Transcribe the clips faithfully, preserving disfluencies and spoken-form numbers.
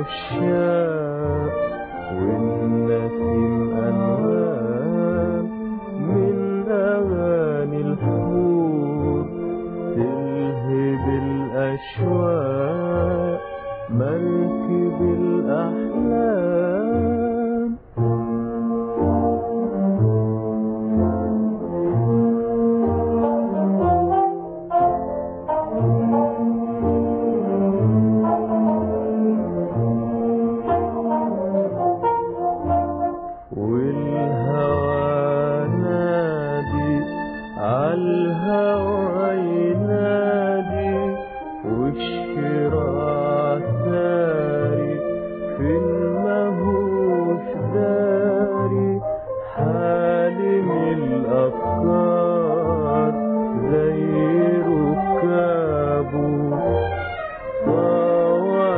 العشاق والنسيم أنغام من أغاني الحور تلهب الأشواق مركب الأحلام. والهوى نادي عالهوى ينادي والشراع ساري فين ماهوش داري حالم الأفكار زي ركابه طاوع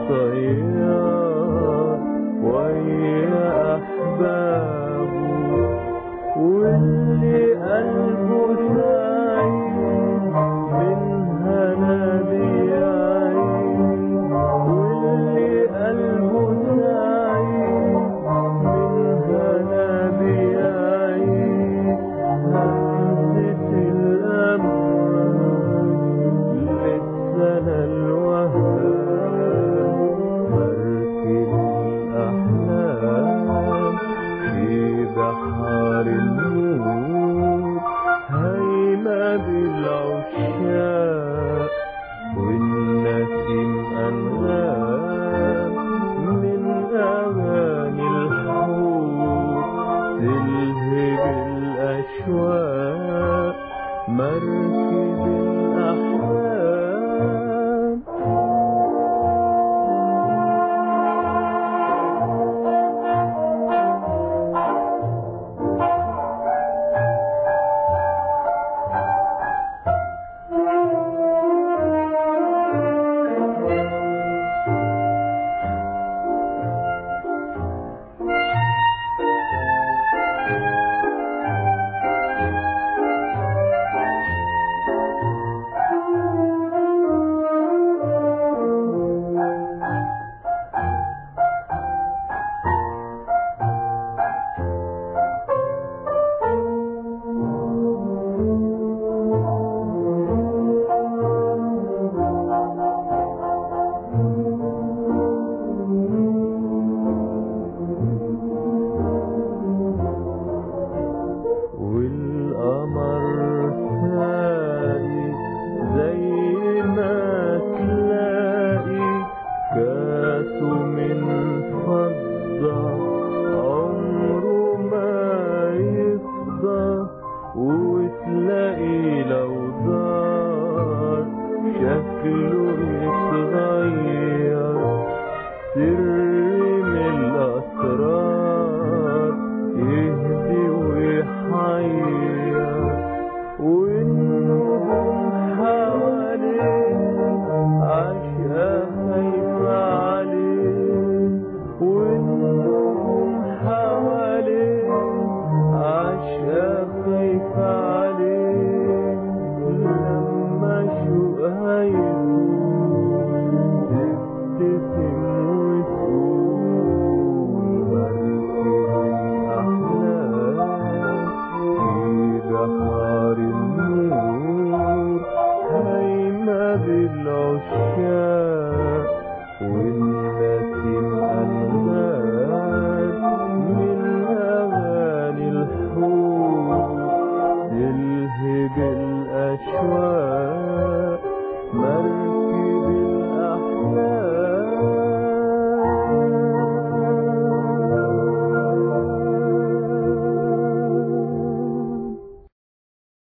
الطيار ويا أحبابه واللي قلبه سعيد من هنا بيعيد واللي قلبه سعيد من هنا بيعيد همسة الأمان للسنة الوهاب مركب الأحلام في بحر النور هيمة بالعشاق والنسيم أنغام من أغاني الحور تلهب الأشواق مركب الأحلام. والقمر ساقي زي ما تلاقي كاسه من فضة عمره ما يفضى وتلاقي لو دار شكله يتغير سر من الأسرار يهدي ويحير والنجوم حواليه عاشقة خايفة عليه والنجوم حواليه عاشقة خايفة عليه لما شوقها يدور